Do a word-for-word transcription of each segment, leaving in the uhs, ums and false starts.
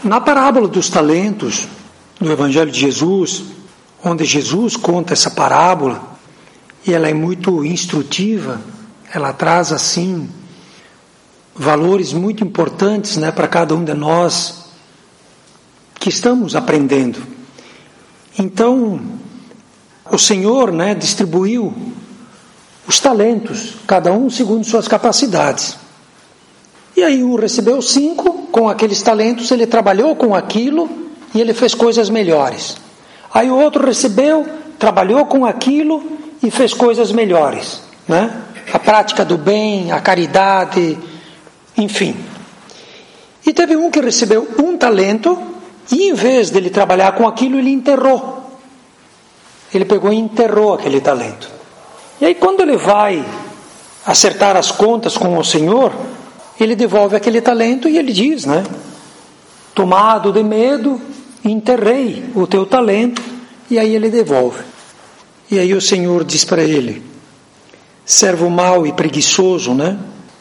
Na parábola dos talentos, do Evangelho de Jesus, onde Jesus conta essa parábola, e ela é muito instrutiva, ela traz assim valores muito importantes, né, para cada um de nós que estamos aprendendo. Então, o Senhor, né, distribuiu os talentos, cada um segundo suas capacidades. E aí um recebeu cinco, com aqueles talentos ele trabalhou com aquilo e ele fez coisas melhores. Aí o outro recebeu, trabalhou com aquilo e fez coisas melhores, né? A prática do bem, a caridade, enfim. E teve um que recebeu um talento e em vez dele trabalhar com aquilo, ele enterrou. Ele pegou e enterrou aquele talento. E aí quando ele vai acertar as contas com o Senhor, ele devolve aquele talento e ele diz, né? Tomado de medo, enterrei o teu talento, e aí ele devolve. E aí o Senhor diz para ele, servo mau e preguiçoso, né?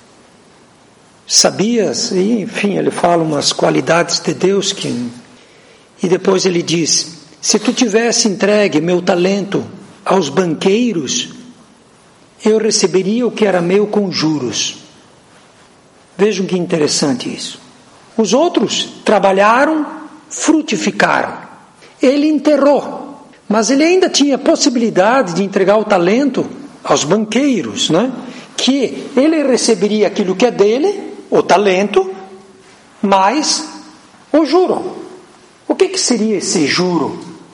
Sabias? E, enfim, ele fala umas qualidades de Deus que... E depois ele diz, se tu tivesse entregue meu talento aos banqueiros, eu receberia o que era meu com juros. Vejam que interessante isso. Os outros trabalharam, frutificaram. Ele enterrou, mas ele ainda tinha possibilidade de entregar o talento aos banqueiros, né? Que ele receberia aquilo que é dele, o talento, mais o juro. O que, que seria esse juro?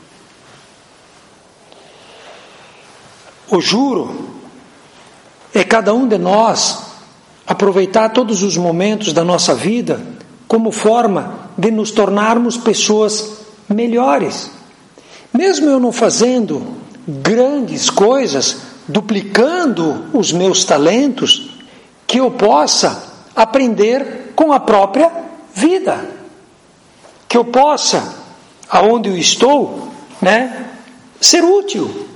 O juro é cada um de nós aproveitar todos os momentos da nossa vida como forma de nos tornarmos pessoas melhores. Mesmo eu não fazendo grandes coisas, duplicando os meus talentos, que eu possa aprender com a própria vida. Que eu possa, aonde eu estou, né, ser útil,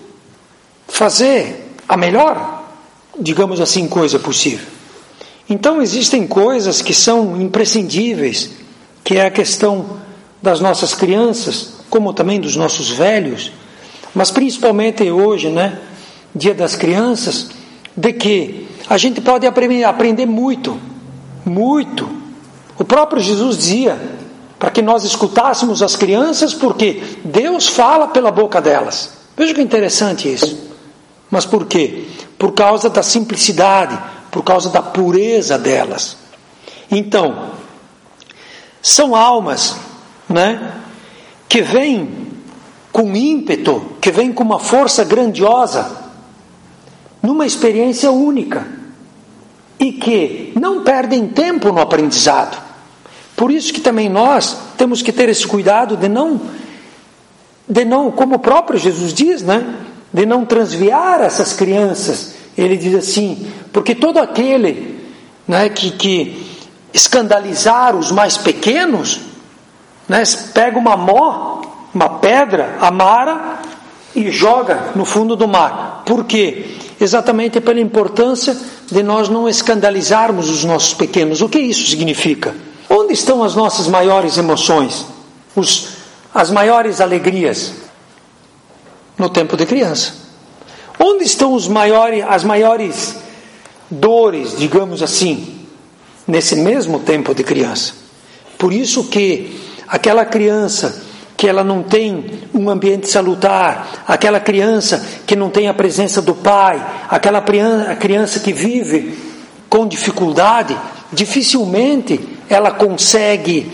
fazer a melhor, digamos assim, coisa possível. Então existem coisas que são imprescindíveis, que é a questão das nossas crianças, como também dos nossos velhos, mas principalmente hoje, né, Dia das Crianças, de que a gente pode aprender, aprender muito, muito. O próprio Jesus dizia para que nós escutássemos as crianças, porque Deus fala pela boca delas. Veja que interessante isso. Mas por quê? Por causa da simplicidade, por causa da pureza delas. Então, são almas, né, que vêm com ímpeto, que vêm com uma força grandiosa, numa experiência única, e que não perdem tempo no aprendizado. Por isso que também nós temos que ter esse cuidado de não, de não, como o próprio Jesus diz, né, de não transviar essas crianças. Ele diz assim, porque todo aquele, né, que, que escandalizar os mais pequenos, né, pega uma mó, uma pedra, amara e joga no fundo do mar. Por quê? Exatamente pela importância de nós não escandalizarmos os nossos pequenos. O que isso significa? Onde estão as nossas maiores emoções? Os, as maiores alegrias? No tempo de criança. Onde estão os maiores, as maiores dores, digamos assim, nesse mesmo tempo de criança? Por isso que aquela criança que ela não tem um ambiente salutar, aquela criança que não tem a presença do pai, aquela criança que vive com dificuldade, dificilmente ela consegue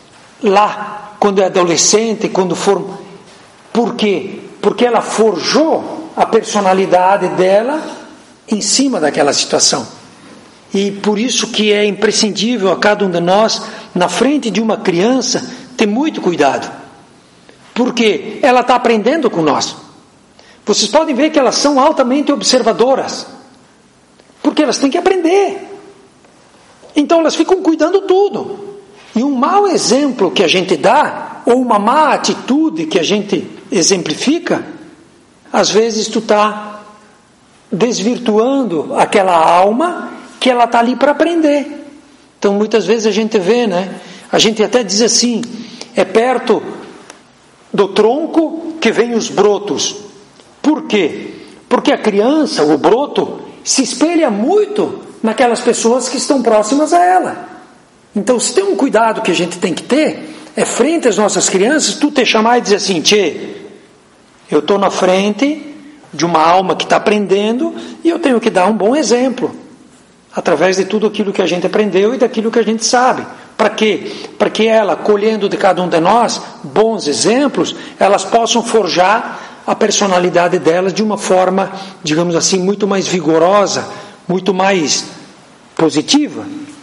lá, quando é adolescente, quando for... Por quê? Porque ela forjou a personalidade dela em cima daquela situação. E por isso que é imprescindível a cada um de nós, na frente de uma criança, ter muito cuidado. Porque ela está aprendendo com nós. Vocês podem ver que elas são altamente observadoras. Porque elas têm que aprender. Então elas ficam cuidando tudo. E um mau exemplo que a gente dá, ou uma má atitude que a gente exemplifica, às vezes tu está desvirtuando aquela alma que ela está ali para aprender. Então muitas vezes a gente vê, né, A gente até diz assim, é perto do tronco que vem os brotos. Por quê? Porque a criança, o broto, se espelha muito naquelas pessoas que estão próximas a ela. Então, se tem um cuidado que a gente tem que ter, é frente às nossas crianças, tu te chamar e dizer assim, tchê, eu estou na frente de uma alma que está aprendendo e eu tenho que dar um bom exemplo, através de tudo aquilo que a gente aprendeu e daquilo que a gente sabe. Para quê? Para que ela, colhendo de cada um de nós bons exemplos, elas possam forjar a personalidade delas de uma forma, digamos assim, muito mais vigorosa, muito mais positiva.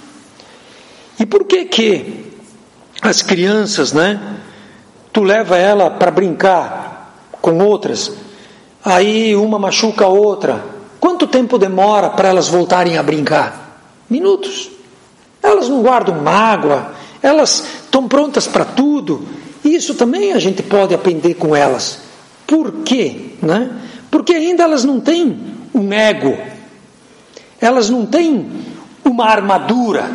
E por que que as crianças, né, tu leva ela para brincar com outras, aí uma machuca a outra, quanto tempo demora para elas voltarem a brincar? Minutos. Elas não guardam mágoa, elas estão prontas para tudo. Isso também a gente pode aprender com elas. Por quê? Né? Porque ainda elas não têm um ego, elas não têm uma armadura.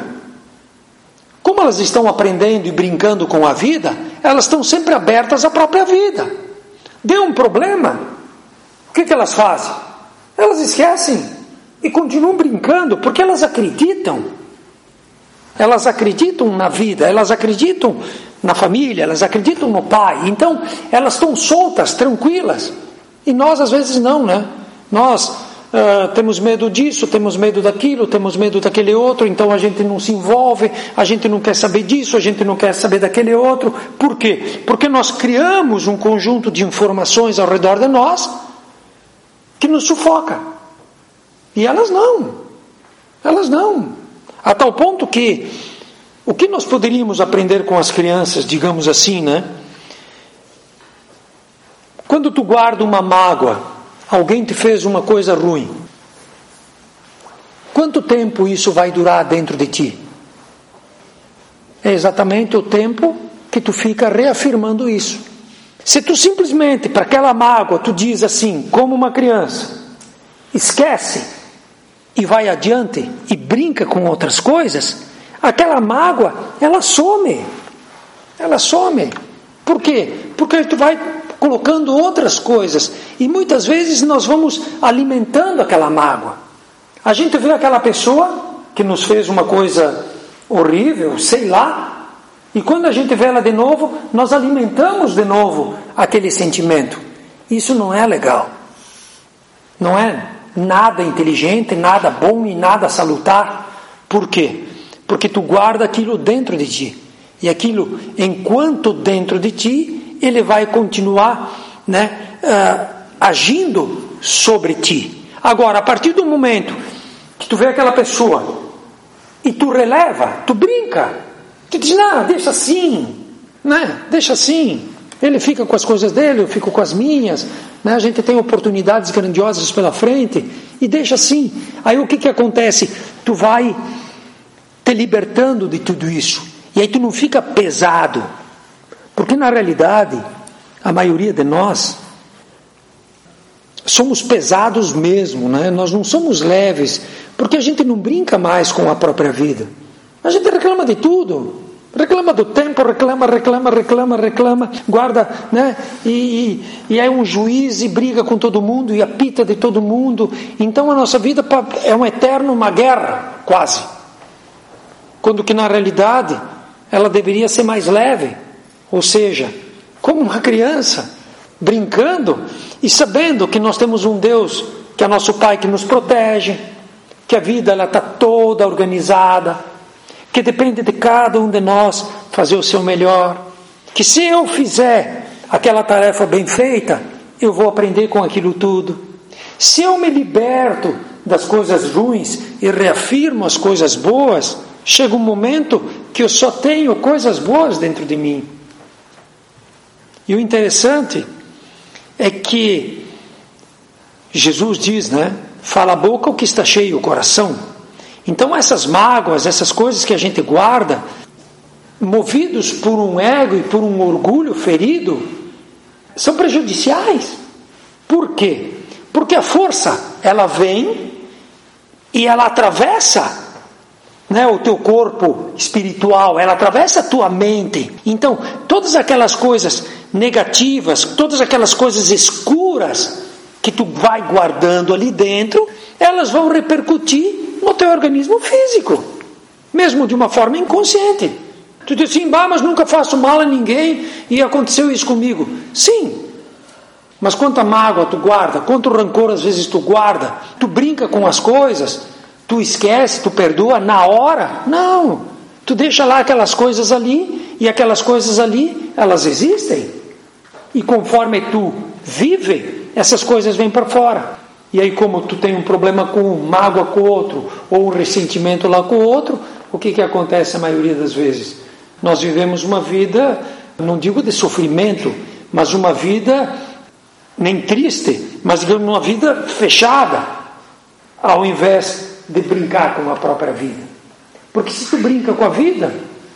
Como elas estão aprendendo e brincando com a vida, elas estão sempre abertas à própria vida. Deu um problema, o que que elas fazem? Elas esquecem e continuam brincando, porque elas acreditam. Elas acreditam na vida, elas acreditam na família, elas acreditam no pai. Então, elas estão soltas, tranquilas. E nós, às vezes, não, né? Nós uh, temos medo disso, temos medo daquilo, temos medo daquele outro, então a gente não se envolve, a gente não quer saber disso, a gente não quer saber daquele outro. Por quê? Porque nós criamos um conjunto de informações ao redor de nós que nos sufoca. E elas não. Elas não. A tal ponto que o que nós poderíamos aprender com as crianças, digamos assim, né? Quando tu guarda uma mágoa, alguém te fez uma coisa ruim, quanto tempo isso vai durar dentro de ti? É exatamente o tempo que tu fica reafirmando isso. Se tu simplesmente, para aquela mágoa, tu diz assim, como uma criança, esquece, e vai adiante e brinca com outras coisas, aquela mágoa, ela some. Ela some. Por quê? Porque tu vai colocando outras coisas. E muitas vezes nós vamos alimentando aquela mágoa. A gente vê aquela pessoa que nos fez uma coisa horrível, sei lá, e quando a gente vê ela de novo, nós alimentamos de novo aquele sentimento. Isso não é legal. Não é nada inteligente, nada bom e nada salutar. Por quê? Porque tu guarda aquilo dentro de ti. E aquilo, enquanto dentro de ti, ele vai continuar, né, uh, agindo sobre ti. Agora, a partir do momento que tu vê aquela pessoa e tu releva, tu brinca, tu diz, não, deixa assim, né? Deixa assim. Ele fica com as coisas dele, eu fico com as minhas, né? A gente tem oportunidades grandiosas pela frente e deixa assim. Aí o que que acontece? Tu vai te libertando de tudo isso e aí tu não fica pesado, porque na realidade a maioria de nós somos pesados mesmo, né? Nós não somos leves, porque a gente não brinca mais com a própria vida. A gente reclama de tudo. Reclama do tempo, reclama, reclama, reclama, reclama, guarda, né? E, e, e é um juiz e briga com todo mundo e apita de todo mundo. Então a nossa vida é um eterno, uma guerra, quase. Quando que na realidade ela deveria ser mais leve. Ou seja, como uma criança, brincando e sabendo que nós temos um Deus, que é nosso Pai, que nos protege, que a vida ela está toda organizada, que depende de cada um de nós fazer o seu melhor, que se eu fizer aquela tarefa bem feita, eu vou aprender com aquilo tudo. Se eu me liberto das coisas ruins e reafirmo as coisas boas, chega um momento que eu só tenho coisas boas dentro de mim. E o interessante é que Jesus diz, né? Fala a boca o que está cheio o coração. Então essas mágoas, essas coisas que a gente guarda, movidos por um ego e por um orgulho ferido, são prejudiciais. Por quê? Porque a força, ela vem e ela atravessa né, o teu corpo espiritual, ela atravessa a tua mente. Então, todas aquelas coisas negativas, todas aquelas coisas escuras que tu vai guardando ali dentro, elas vão repercutir no teu organismo físico, mesmo de uma forma inconsciente. Tu diz assim, bah, mas nunca faço mal a ninguém e aconteceu isso comigo. Sim, mas quanta mágoa tu guarda, quanto rancor às vezes tu guarda, tu brinca com as coisas, tu esquece, tu perdoa na hora. Não, tu deixa lá aquelas coisas ali, e aquelas coisas ali, elas existem. E conforme tu vive, essas coisas vêm para fora. E aí, como tu tem um problema com mágoa com o outro, ou um ressentimento lá com o outro, o que que acontece a maioria das vezes? Nós vivemos uma vida, não digo de sofrimento, mas uma vida nem triste, mas digamos uma vida fechada, ao invés de brincar com a própria vida. Porque se tu brinca com a vida,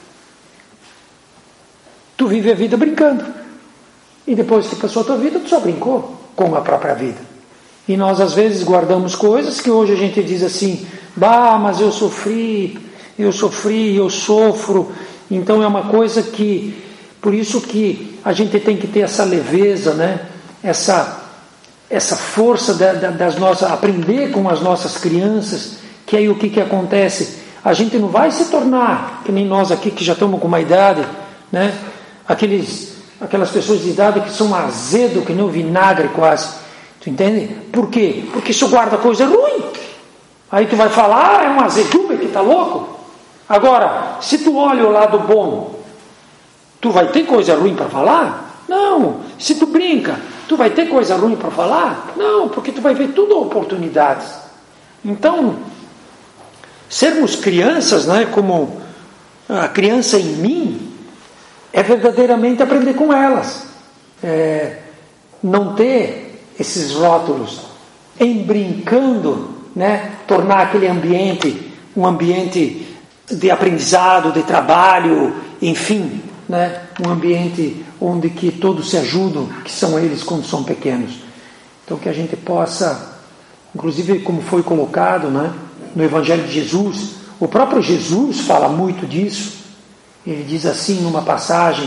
tu vive a vida brincando. E depois que passou a tua vida, tu só brincou com a própria vida. E nós às vezes guardamos coisas que hoje a gente diz assim, bah, mas eu sofri, eu sofri, eu sofro. Então é uma coisa que, por isso que a gente tem que ter essa leveza, né? Essa, essa força da, da, das nossas, aprender com as nossas crianças, que aí o que, que acontece? A gente não vai se tornar, que nem nós aqui que já estamos com uma idade, né? Aqueles, aquelas pessoas de idade que são azedo, que nem o vinagre quase. Tu entende? Por quê? Porque isso guarda coisa ruim. Aí tu vai falar, ah, é um azedume que está louco. Agora, se tu olha o lado bom, tu vai ter coisa ruim para falar? Não. Se tu brinca, tu vai ter coisa ruim para falar? Não, porque tu vai ver tudo oportunidades. Então, sermos crianças, né, como a criança em mim, é verdadeiramente aprender com elas. É, não ter esses rótulos, em brincando, né, tornar aquele ambiente um ambiente de aprendizado, de trabalho, enfim, né, um ambiente onde que todos se ajudam, que são eles quando são pequenos. Então que a gente possa, inclusive como foi colocado, né, no Evangelho de Jesus, o próprio Jesus fala muito disso. Ele diz assim numa passagem,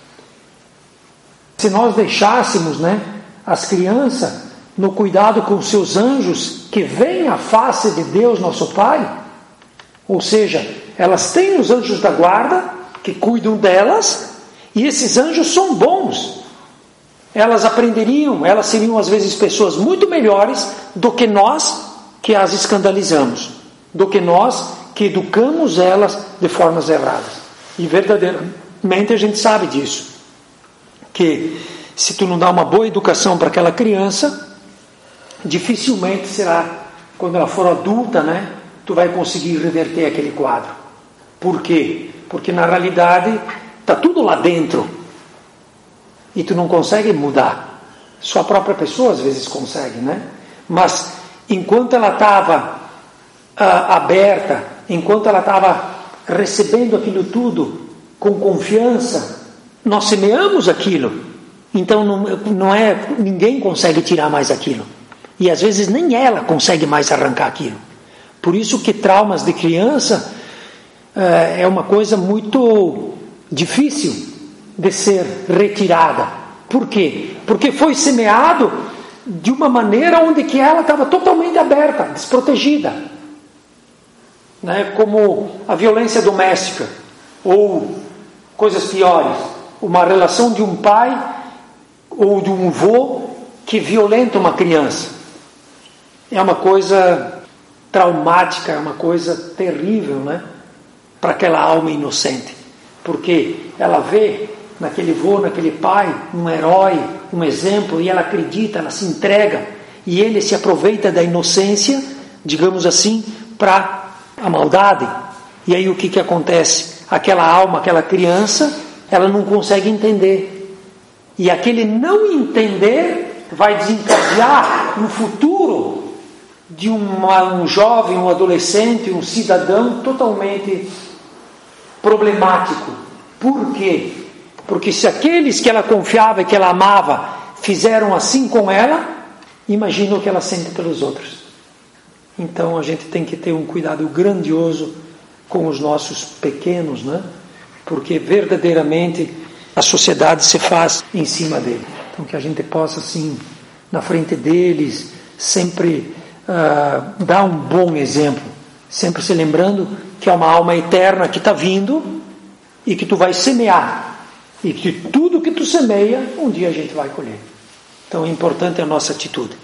se nós deixássemos, né, as crianças no cuidado com seus anjos que veem a face de Deus nosso Pai, ou seja, elas têm os anjos da guarda que cuidam delas, e esses anjos são bons. Elas aprenderiam, elas seriam às vezes pessoas muito melhores do que nós que as escandalizamos, do que nós que educamos elas de formas erradas. E verdadeiramente a gente sabe disso, que se tu não dá uma boa educação para aquela criança, dificilmente será, quando ela for adulta, né, tu vai conseguir reverter aquele quadro. Por quê? Porque na realidade está tudo lá dentro e tu não consegue mudar. Só a própria pessoa às vezes consegue, né? Mas enquanto ela estava ah, aberta, enquanto ela estava recebendo aquilo tudo com confiança, nós semeamos aquilo. Então não, não é, ninguém consegue tirar mais aquilo. E às vezes nem ela consegue mais arrancar aquilo. Por isso que traumas de criança é, é uma coisa muito difícil de ser retirada. Por quê? Porque foi semeado de uma maneira onde que ela estava totalmente aberta, desprotegida. Né? Como a violência doméstica, ou coisas piores, uma relação de um pai ou de um avô que violenta uma criança. É uma coisa traumática, é uma coisa terrível, né? Para aquela alma inocente. Porque ela vê naquele avô, naquele pai, um herói, um exemplo, e ela acredita, ela se entrega, e ele se aproveita da inocência, digamos assim, para a maldade. E aí o que, que acontece? Aquela alma, aquela criança, ela não consegue entender. E aquele não entender vai desencadear um futuro de uma, um jovem, um adolescente, um cidadão totalmente problemático. Por quê? Porque se aqueles que ela confiava e que ela amava fizeram assim com ela, imagina o que ela sente pelos outros. Então a gente tem que ter um cuidado grandioso com os nossos pequenos, né? Porque verdadeiramente a sociedade se faz em cima dele. Então que a gente possa, assim, na frente deles, sempre uh, dar um bom exemplo, sempre se lembrando que é uma alma eterna que está vindo e que tu vai semear, e que tudo que tu semeia, um dia a gente vai colher. Então é importante a nossa atitude.